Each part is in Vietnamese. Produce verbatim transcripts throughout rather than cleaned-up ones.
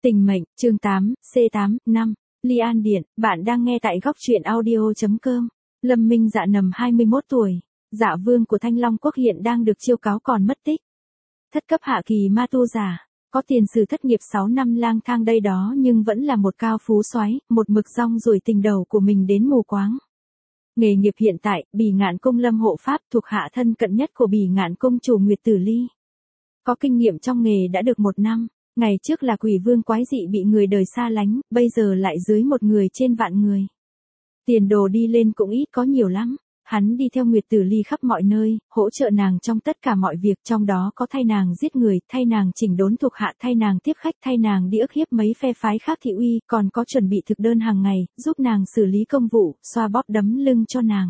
Tình mệnh, chương tám, C tám, năm. Ly An Điện, bạn đang nghe tại góc truyện audio.com. Lâm Minh Dạ nầm hai mươi mốt tuổi, Dạ vương của Thanh Long Quốc hiện đang được chiêu cáo còn mất tích. Thất cấp hạ kỳ ma tu giả, có tiền sử thất nghiệp sáu năm lang thang đây đó nhưng vẫn là một cao phú soái, một mực rong ruổi tình đầu của mình đến mù quáng. Nghề nghiệp hiện tại, Bỉ Ngạn Cung Lâm hộ pháp thuộc hạ thân cận nhất của Bỉ Ngạn Cung chủ Nguyệt Tử Ly. Có kinh nghiệm trong nghề đã được một năm. Ngày trước là quỷ vương quái dị bị người đời xa lánh, bây giờ lại dưới một người trên vạn người. Tiền đồ đi lên cũng ít có nhiều lắm. Hắn đi theo Nguyệt Tử Ly khắp mọi nơi, hỗ trợ nàng trong tất cả mọi việc, trong đó có thay nàng giết người, thay nàng chỉnh đốn thuộc hạ, thay nàng tiếp khách, thay nàng đi ức hiếp mấy phe phái khác thị uy, còn có chuẩn bị thực đơn hàng ngày, giúp nàng xử lý công vụ, xoa bóp đấm lưng cho nàng.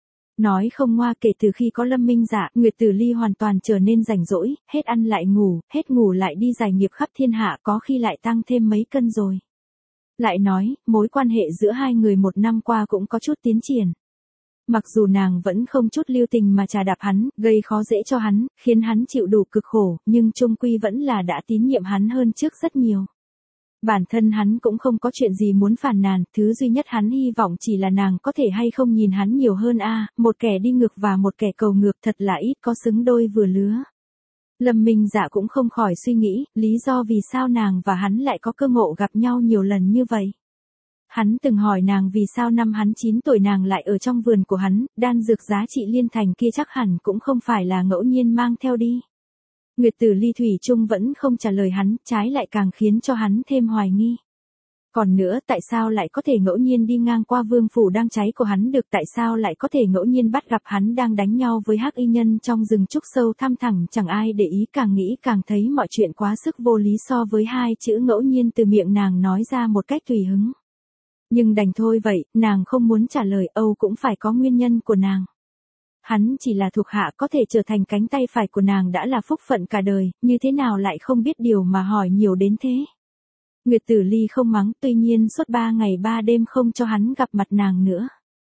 Nói không ngoa, kể từ khi có Lâm Minh Dạ, Nguyệt Tử Ly hoàn toàn trở nên rảnh rỗi, hết ăn lại ngủ, hết ngủ lại đi giải nghiệp khắp thiên hạ, có khi lại tăng thêm mấy cân rồi. Lại nói, mối quan hệ giữa hai người một năm qua cũng có chút tiến triển. Mặc dù nàng vẫn không chút lưu tình mà chà đạp hắn, gây khó dễ cho hắn, khiến hắn chịu đủ cực khổ, nhưng chung quy vẫn là đã tín nhiệm hắn hơn trước rất nhiều. Bản thân hắn cũng không có chuyện gì muốn phàn nàn, thứ duy nhất hắn hy vọng chỉ là nàng có thể hay không nhìn hắn nhiều hơn a, à, một kẻ đi ngược và một kẻ cầu ngược thật là ít có xứng đôi vừa lứa. Lâm Minh Dạ cũng không khỏi suy nghĩ, lý do vì sao nàng và hắn lại có cơ ngộ gặp nhau nhiều lần như vậy. Hắn từng hỏi nàng vì sao năm hắn chín tuổi nàng lại ở trong vườn của hắn, đan dược giá trị liên thành kia chắc hẳn cũng không phải là ngẫu nhiên mang theo đi. Nguyệt Tử Ly thủy chung vẫn không trả lời hắn, trái lại càng khiến cho hắn thêm hoài nghi. Còn nữa, tại sao lại có thể ngẫu nhiên đi ngang qua vương phủ đang cháy của hắn được, tại sao lại có thể ngẫu nhiên bắt gặp hắn đang đánh nhau với hắc y nhân trong rừng trúc sâu thăm thẳm, chẳng ai để ý, càng nghĩ càng thấy mọi chuyện quá sức vô lý, so với hai chữ ngẫu nhiên từ miệng nàng nói ra một cách tùy hứng. Nhưng đành thôi vậy, nàng không muốn trả lời, âu cũng phải có nguyên nhân của nàng. Hắn chỉ là thuộc hạ, có thể trở thành cánh tay phải của nàng đã là phúc phận cả đời, như thế nào lại không biết điều mà hỏi nhiều đến thế. Nguyệt Tử Ly không mắng, tuy nhiên suốt ba ngày ba đêm không cho hắn gặp mặt nàng nữa.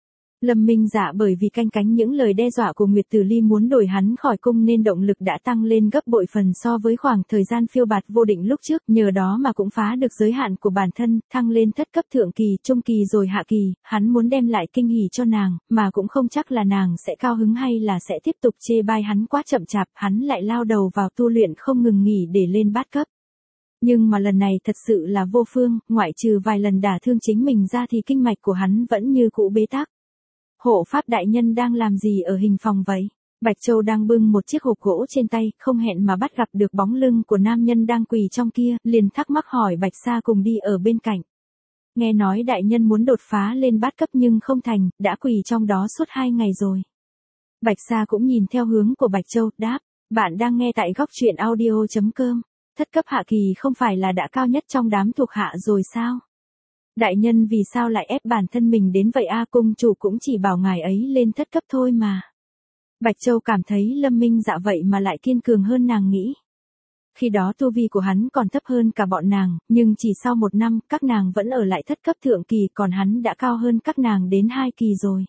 Lâm Minh Dạ bởi vì canh cánh những lời đe dọa của Nguyệt Tử Ly muốn đổi hắn khỏi cung nên động lực đã tăng lên gấp bội phần so với khoảng thời gian phiêu bạt vô định lúc trước, nhờ đó mà cũng phá được giới hạn của bản thân, thăng lên thất cấp thượng kỳ, trung kỳ rồi hạ kỳ, hắn muốn đem lại kinh hỉ cho nàng, mà cũng không chắc là nàng sẽ cao hứng hay là sẽ tiếp tục chê bai hắn quá chậm chạp, hắn lại lao đầu vào tu luyện không ngừng nghỉ để lên bát cấp. Nhưng mà lần này thật sự là vô phương, ngoại trừ vài lần đả thương chính mình ra thì kinh mạch của hắn vẫn như cũ bế tắc. Hộ pháp đại nhân đang làm gì ở hình phòng vậy? Bạch Châu đang bưng một chiếc hộp gỗ trên tay, không hẹn mà bắt gặp được bóng lưng của nam nhân đang quỳ trong kia, liền thắc mắc hỏi Bạch Sa cùng đi ở bên cạnh. Nghe nói đại nhân muốn đột phá lên bát cấp nhưng không thành, đã quỳ trong đó suốt hai ngày rồi. Bạch Sa cũng nhìn theo hướng của Bạch Châu, đáp, bạn đang nghe tại góc truyện audio.com. Thất cấp hạ kỳ không phải là đã cao nhất trong đám thuộc hạ rồi sao? Đại nhân vì sao lại ép bản thân mình đến vậy a, à, cung chủ cũng chỉ bảo ngài ấy lên thất cấp thôi mà. Bạch Châu cảm thấy Lâm Minh Dạ vậy mà lại kiên cường hơn nàng nghĩ. Khi đó tu vi của hắn còn thấp hơn cả bọn nàng, nhưng chỉ sau một năm, các nàng vẫn ở lại thất cấp thượng kỳ, còn hắn đã cao hơn các nàng đến hai kỳ rồi.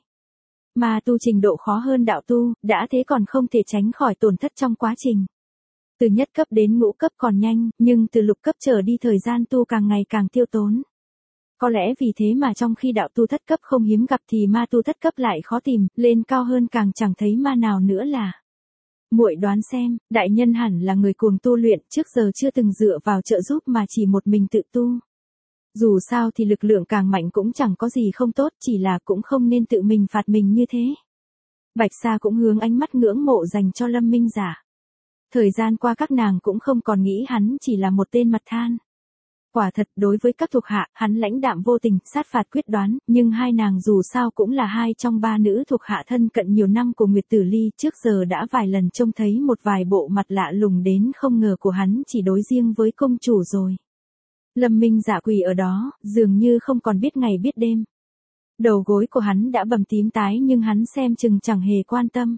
Mà tu trình độ khó hơn đạo tu, đã thế còn không thể tránh khỏi tổn thất trong quá trình. Từ nhất cấp đến ngũ cấp còn nhanh, nhưng từ lục cấp trở đi thời gian tu càng ngày càng tiêu tốn. Có lẽ vì thế mà trong khi đạo tu thất cấp không hiếm gặp thì ma tu thất cấp lại khó tìm, lên cao hơn càng chẳng thấy ma nào nữa là. Muội đoán xem, đại nhân hẳn là người cuồng tu luyện, trước giờ chưa từng dựa vào trợ giúp mà chỉ một mình tự tu. Dù sao thì lực lượng càng mạnh cũng chẳng có gì không tốt, chỉ là cũng không nên tự mình phạt mình như thế. Bạch Sa cũng hướng ánh mắt ngưỡng mộ dành cho Lâm Minh Dạ. Thời gian qua các nàng cũng không còn nghĩ hắn chỉ là một tên mặt than. Quả thật, đối với các thuộc hạ, hắn lãnh đạm vô tình, sát phạt quyết đoán, nhưng hai nàng dù sao cũng là hai trong ba nữ thuộc hạ thân cận nhiều năm của Nguyệt Tử Ly, trước giờ đã vài lần trông thấy một vài bộ mặt lạ lùng đến không ngờ của hắn chỉ đối riêng với công chủ rồi. Lâm Minh Dạ quỳ ở đó, dường như không còn biết ngày biết đêm. Đầu gối của hắn đã bầm tím tái nhưng hắn xem chừng chẳng hề quan tâm.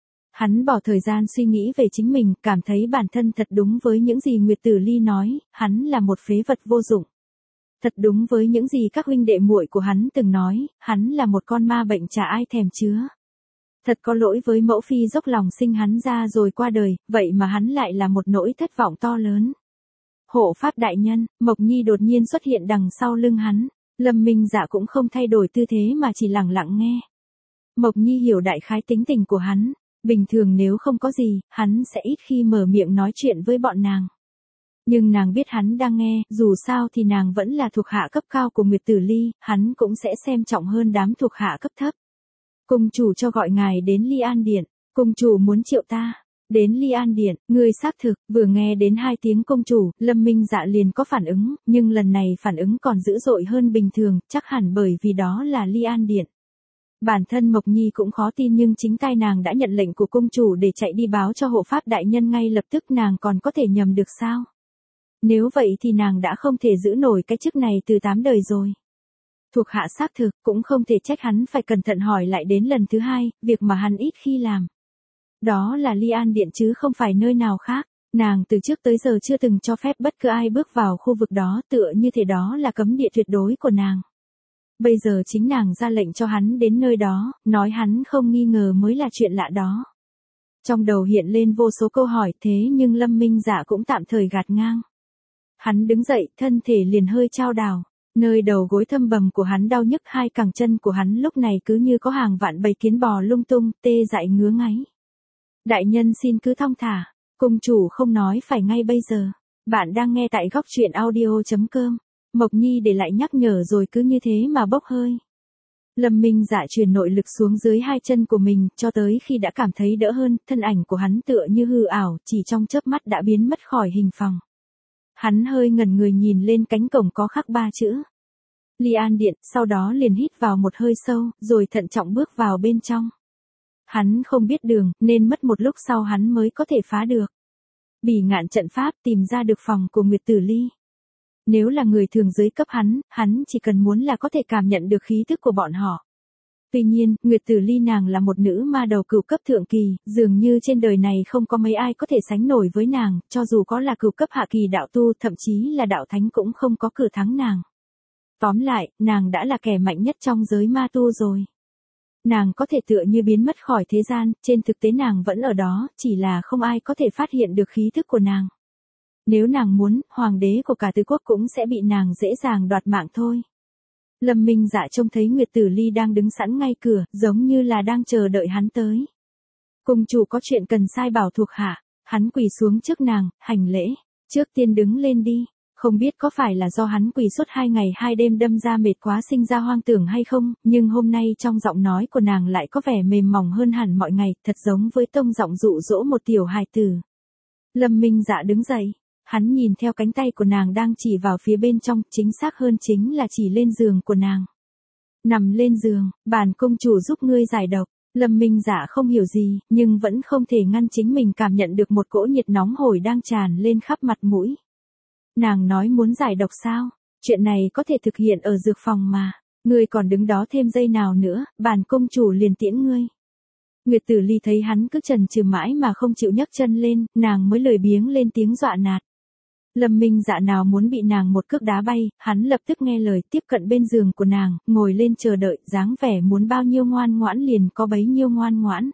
Hắn bỏ thời gian suy nghĩ về chính mình, cảm thấy bản thân thật đúng với những gì Nguyệt Tử Ly nói, hắn là một phế vật vô dụng. Thật đúng với những gì các huynh đệ muội của hắn từng nói, hắn là một con ma bệnh chả ai thèm chứa. Thật có lỗi với mẫu phi dốc lòng sinh hắn ra rồi qua đời, vậy mà hắn lại là một nỗi thất vọng to lớn. Hộ pháp đại nhân, Mộc Nhi đột nhiên xuất hiện đằng sau lưng hắn. Lâm Minh Dạ cũng không thay đổi tư thế mà chỉ lặng lặng nghe. Mộc Nhi hiểu đại khái tính tình của hắn. Bình thường nếu không có gì, hắn sẽ ít khi mở miệng nói chuyện với bọn nàng. Nhưng nàng biết hắn đang nghe, dù sao thì nàng vẫn là thuộc hạ cấp cao của Nguyệt Tử Ly, hắn cũng sẽ xem trọng hơn đám thuộc hạ cấp thấp. Cung chủ cho gọi ngài đến Ly An Điện, cung chủ muốn triệu ta. Đến Ly An Điện, người xác thực, vừa nghe đến hai tiếng công chủ, Lâm Minh Dạ liền có phản ứng, nhưng lần này phản ứng còn dữ dội hơn bình thường, chắc hẳn bởi vì đó là Ly An Điện. Bản thân Mộc Nhi cũng khó tin nhưng chính tay nàng đã nhận lệnh của công chủ để chạy đi báo cho hộ pháp đại nhân ngay lập tức, nàng còn có thể nhầm được sao? Nếu vậy thì nàng đã không thể giữ nổi cái chức này từ tám đời rồi. Thuộc hạ xác thực, cũng không thể trách hắn phải cẩn thận hỏi lại đến lần thứ hai, việc mà hắn ít khi làm. Đó là Ly An Điện chứ không phải nơi nào khác. Nàng từ trước tới giờ chưa từng cho phép bất cứ ai bước vào khu vực đó, tựa như thế đó là cấm địa tuyệt đối của nàng. Bây giờ chính nàng ra lệnh cho hắn đến nơi đó, nói hắn không nghi ngờ mới là chuyện lạ đó. Trong đầu hiện lên vô số câu hỏi, thế nhưng Lâm Minh Dạ cũng tạm thời gạt ngang. Hắn đứng dậy, thân thể liền hơi chao đảo. Nơi đầu gối thâm bầm của hắn đau nhức, hai cẳng chân của hắn lúc này cứ như có hàng vạn bầy kiến bò lung tung, tê dại ngứa ngáy. Đại nhân xin cứ thong thả, cung chủ không nói phải ngay bây giờ. Bạn đang nghe tại góc truyện audio chấm com. Mộc Nhi để lại nhắc nhở rồi cứ như thế mà bốc hơi. Lâm Minh Dạ truyền nội lực xuống dưới hai chân của mình, cho tới khi đã cảm thấy đỡ hơn, thân ảnh của hắn tựa như hư ảo, chỉ trong chớp mắt đã biến mất khỏi hình phòng. Hắn hơi ngẩn người nhìn lên cánh cổng có khắc ba chữ Ly An Điện, sau đó liền hít vào một hơi sâu, rồi thận trọng bước vào bên trong. Hắn không biết đường, nên mất một lúc sau hắn mới có thể phá được Bỉ Ngạn trận pháp, tìm ra được phòng của Nguyệt Tử Ly. Nếu là người thường dưới cấp hắn, hắn chỉ cần muốn là có thể cảm nhận được khí thức của bọn họ. Tuy nhiên, Nguyệt Tử Ly nàng là một nữ ma đầu cửu cấp thượng kỳ, dường như trên đời này không có mấy ai có thể sánh nổi với nàng, cho dù có là cửu cấp hạ kỳ đạo tu, thậm chí là đạo thánh cũng không có cửa thắng nàng. Tóm lại, nàng đã là kẻ mạnh nhất trong giới ma tu rồi. Nàng có thể tựa như biến mất khỏi thế gian, trên thực tế nàng vẫn ở đó, chỉ là không ai có thể phát hiện được khí thức của nàng. Nếu nàng muốn, hoàng đế của cả tứ quốc cũng sẽ bị nàng dễ dàng đoạt mạng thôi. Lâm Minh Dạ trông thấy Nguyệt Tử Ly đang đứng sẵn ngay cửa, giống như là đang chờ đợi hắn tới. Cung chủ có chuyện cần sai bảo thuộc hạ. Hắn quỳ xuống trước nàng, hành lễ. Trước tiên đứng lên đi. Không biết có phải là do hắn quỳ suốt hai ngày hai đêm đâm ra mệt quá sinh ra hoang tưởng hay không, nhưng hôm nay trong giọng nói của nàng lại có vẻ mềm mỏng hơn hẳn mọi ngày, thật giống với tông giọng dụ dỗ một tiểu hài tử. Lâm Minh Dạ đứng dậy. Hắn nhìn theo cánh tay của nàng đang chỉ vào phía bên trong, chính xác hơn chính là chỉ lên giường của nàng. Nằm lên giường, bản công chủ giúp ngươi giải độc. Lâm Minh Dạ không hiểu gì, nhưng vẫn không thể ngăn chính mình cảm nhận được một cỗ nhiệt nóng hổi đang tràn lên khắp mặt mũi. Nàng nói muốn giải độc sao? Chuyện này có thể thực hiện ở dược phòng mà. Ngươi còn đứng đó thêm giây nào nữa, bản công chủ liền tiễn ngươi. Nguyệt Tử Ly thấy hắn cứ chần chừ mãi mà không chịu nhấc chân lên, nàng mới lười biếng lên tiếng dọa nạt. Lâm Minh Dạ nào muốn bị nàng một cước đá bay, hắn lập tức nghe lời tiếp cận bên giường của nàng, ngồi lên chờ đợi, dáng vẻ muốn bao nhiêu ngoan ngoãn liền có bấy nhiêu ngoan ngoãn.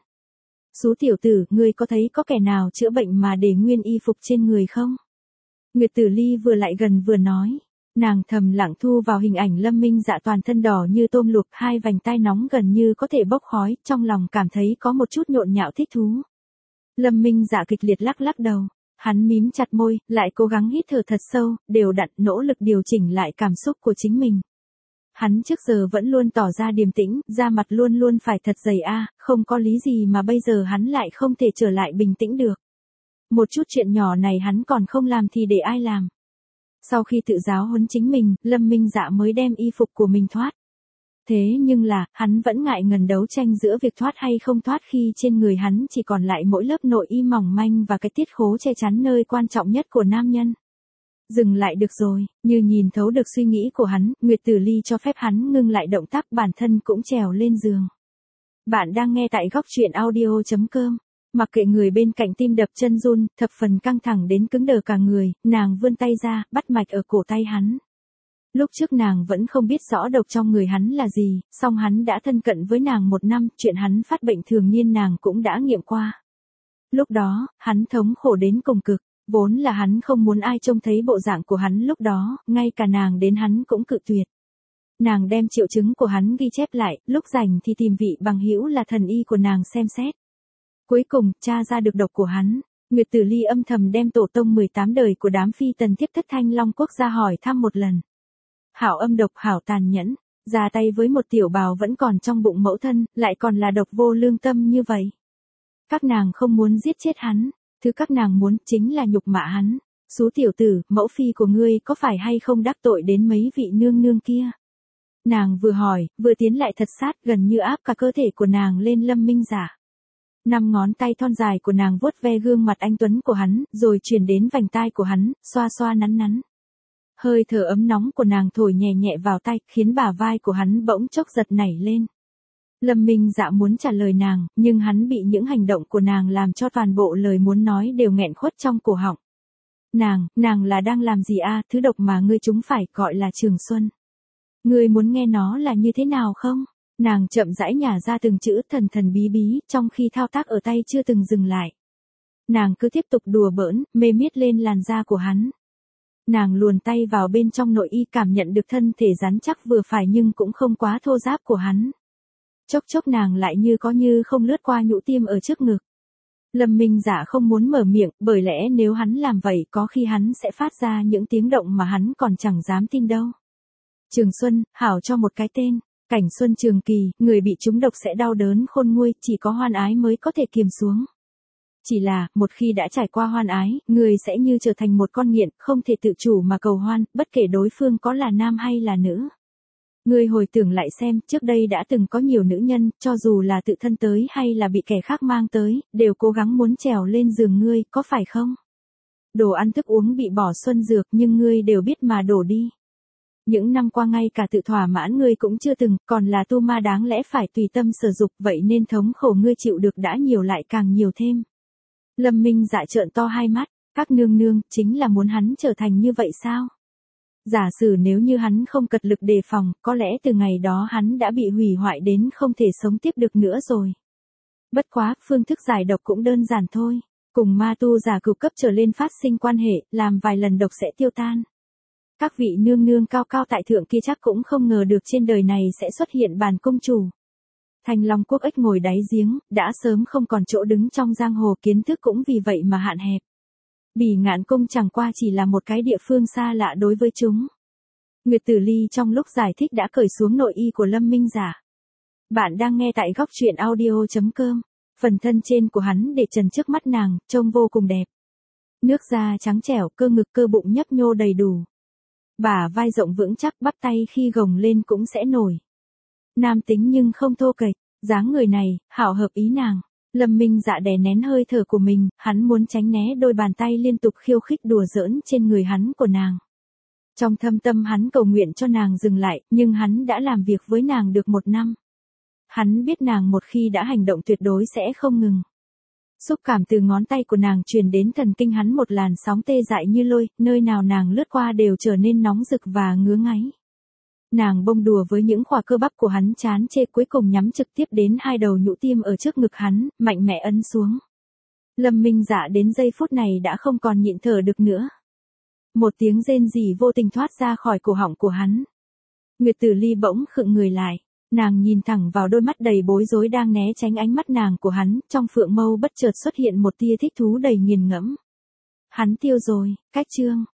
Xú tiểu tử, ngươi có thấy có kẻ nào chữa bệnh mà để nguyên y phục trên người không? Nguyệt Tử Ly vừa lại gần vừa nói. Nàng thầm lặng thu vào hình ảnh Lâm Minh Dạ toàn thân đỏ như tôm luộc, hai vành tai nóng gần như có thể bốc khói, trong lòng cảm thấy có một chút nhộn nhạo thích thú. Lâm Minh Dạ kịch liệt lắc lắc đầu. Hắn mím chặt môi, lại cố gắng hít thở thật sâu, đều đặn nỗ lực điều chỉnh lại cảm xúc của chính mình. Hắn trước giờ vẫn luôn tỏ ra điềm tĩnh, da mặt luôn luôn phải thật dày a, không có lý gì mà bây giờ hắn lại không thể trở lại bình tĩnh được. Một chút chuyện nhỏ này hắn còn không làm thì để ai làm. Sau khi tự giáo huấn chính mình, Lâm Minh Dạ mới đem y phục của mình thoát. Thế nhưng là, hắn vẫn ngại ngần đấu tranh giữa việc thoát hay không thoát khi trên người hắn chỉ còn lại mỗi lớp nội y mỏng manh và cái tiết khố che chắn nơi quan trọng nhất của nam nhân. Dừng lại được rồi, như nhìn thấu được suy nghĩ của hắn, Nguyệt Tử Ly cho phép hắn ngưng lại động tác, bản thân cũng trèo lên giường. Bạn đang nghe tại góc truyện audio chấm com. Mặc kệ người bên cạnh tim đập chân run, thập phần căng thẳng đến cứng đờ cả người, nàng vươn tay ra, bắt mạch ở cổ tay hắn. Lúc trước nàng vẫn không biết rõ độc trong người hắn là gì, song hắn đã thân cận với nàng một năm, chuyện hắn phát bệnh thường niên nàng cũng đã nghiệm qua. Lúc đó, hắn thống khổ đến cùng cực, Vốn là hắn không muốn ai trông thấy bộ dạng của hắn lúc đó, ngay cả nàng đến hắn cũng cự tuyệt. Nàng đem triệu chứng của hắn ghi chép lại, lúc rảnh thì tìm vị bằng hữu là thần y của nàng xem xét. Cuối cùng, tra ra được độc của hắn. Nguyệt Tử Ly âm thầm đem tổ tông mười tám đời của đám phi tần thiếp thất Thanh Long quốc ra hỏi thăm một lần. Hảo âm độc, hảo tàn nhẫn, ra tay với một tiểu bào vẫn còn trong bụng mẫu thân, lại còn là độc vô lương tâm như vậy. Các nàng không muốn giết chết hắn, thứ các nàng muốn chính là nhục mạ hắn. Xú tiểu tử, mẫu phi của ngươi có phải hay không đắc tội đến mấy vị nương nương kia? Nàng vừa hỏi, vừa tiến lại thật sát, gần như áp cả cơ thể của nàng lên Lâm Minh Dạ. Năm ngón tay thon dài của nàng vuốt ve gương mặt anh tuấn của hắn, rồi chuyển đến vành tai của hắn, xoa xoa nắn nắn. Hơi thở ấm nóng của nàng thổi nhẹ nhẹ vào tai, khiến bả vai của hắn bỗng chốc giật nảy lên. Lâm Minh Dạ muốn trả lời nàng, nhưng hắn bị những hành động của nàng làm cho toàn bộ lời muốn nói đều nghẹn khuất trong cổ họng. Nàng, nàng là đang làm gì a? Thứ độc mà ngươi chúng phải gọi là Trường Xuân. Ngươi muốn nghe nó là như thế nào không? Nàng chậm rãi nhả ra từng chữ thần thần bí bí, trong khi thao tác ở tay chưa từng dừng lại. Nàng cứ tiếp tục đùa bỡn, mê miết lên làn da của hắn. Nàng luồn tay vào bên trong nội y, cảm nhận được thân thể rắn chắc vừa phải nhưng cũng không quá thô ráp của hắn. Chốc chốc nàng lại như có như không lướt qua nhũ tiêm ở trước ngực. Lâm Minh Dạ không muốn mở miệng, bởi lẽ nếu hắn làm vậy có khi hắn sẽ phát ra những tiếng động mà hắn còn chẳng dám tin đâu. Trường Xuân, hảo cho một cái tên. Cảnh xuân trường kỳ, người bị trúng độc sẽ đau đớn khôn nguôi, chỉ có hoan ái mới có thể kiềm xuống. Chỉ là, một khi đã trải qua hoan ái, người sẽ như trở thành một con nghiện, không thể tự chủ mà cầu hoan, bất kể đối phương có là nam hay là nữ. Người hồi tưởng lại xem, trước đây đã từng có nhiều nữ nhân, cho dù là tự thân tới hay là bị kẻ khác mang tới, đều cố gắng muốn trèo lên giường ngươi, có phải không? Đồ ăn thức uống bị bỏ xuân dược nhưng ngươi đều biết mà đổ đi. Những năm qua ngay cả tự thỏa mãn ngươi cũng chưa từng, còn là tu ma đáng lẽ phải tùy tâm sở dục, vậy nên thống khổ ngươi chịu được đã nhiều lại càng nhiều thêm. Lâm Minh Dạ trợn to hai mắt, các nương nương, chính là muốn hắn trở thành như vậy sao? Giả sử nếu như hắn không cật lực đề phòng, có lẽ từ ngày đó hắn đã bị hủy hoại đến không thể sống tiếp được nữa rồi. Bất quá, phương thức giải độc cũng đơn giản thôi. Cùng ma tu giả cửu cấp trở lên phát sinh quan hệ, làm vài lần độc sẽ tiêu tan. Các vị nương nương cao cao tại thượng kia chắc cũng không ngờ được trên đời này sẽ xuất hiện bản công chủ. Thanh Long quốc ếch ngồi đáy giếng, đã sớm không còn chỗ đứng trong giang hồ, kiến thức cũng vì vậy mà hạn hẹp. Bỉ Ngạn cung chẳng qua chỉ là một cái địa phương xa lạ đối với chúng. Nguyệt Tử Ly trong lúc giải thích đã cởi xuống nội y của Lâm Minh Dạ. Bạn đang nghe tại góc truyện audio chấm com. Phần thân trên của hắn để trần trước mắt nàng, trông vô cùng đẹp. Nước da trắng trẻo, cơ ngực cơ bụng nhấp nhô đầy đủ. Bả vai rộng vững chắc, bắp tay khi gồng lên cũng sẽ nổi. Nam tính nhưng không thô kệch, dáng người này, hảo hợp ý nàng. Lâm Minh Dạ đè nén hơi thở của mình, hắn muốn tránh né đôi bàn tay liên tục khiêu khích đùa giỡn trên người hắn của nàng. Trong thâm tâm hắn cầu nguyện cho nàng dừng lại, nhưng hắn đã làm việc với nàng được một năm. Hắn biết nàng một khi đã hành động tuyệt đối sẽ không ngừng. Xúc cảm từ ngón tay của nàng truyền đến thần kinh hắn một làn sóng tê dại như lôi, nơi nào nàng lướt qua đều trở nên nóng rực và ngứa ngáy. Nàng bông đùa với những khỏa cơ bắp của hắn chán chê, cuối cùng nhắm trực tiếp đến hai đầu nhũ tiêm ở trước ngực hắn, mạnh mẽ ấn xuống. Lâm Minh Dạ đến giây phút này đã không còn nhịn thở được nữa. Một tiếng rên rỉ vô tình thoát ra khỏi cổ họng của hắn. Nguyệt Tử Ly bỗng khựng người lại. Nàng nhìn thẳng vào đôi mắt đầy bối rối đang né tránh ánh mắt nàng của hắn, trong phượng mâu bất chợt xuất hiện một tia thích thú đầy nghiền ngẫm. Hắn tiêu rồi, cách chương.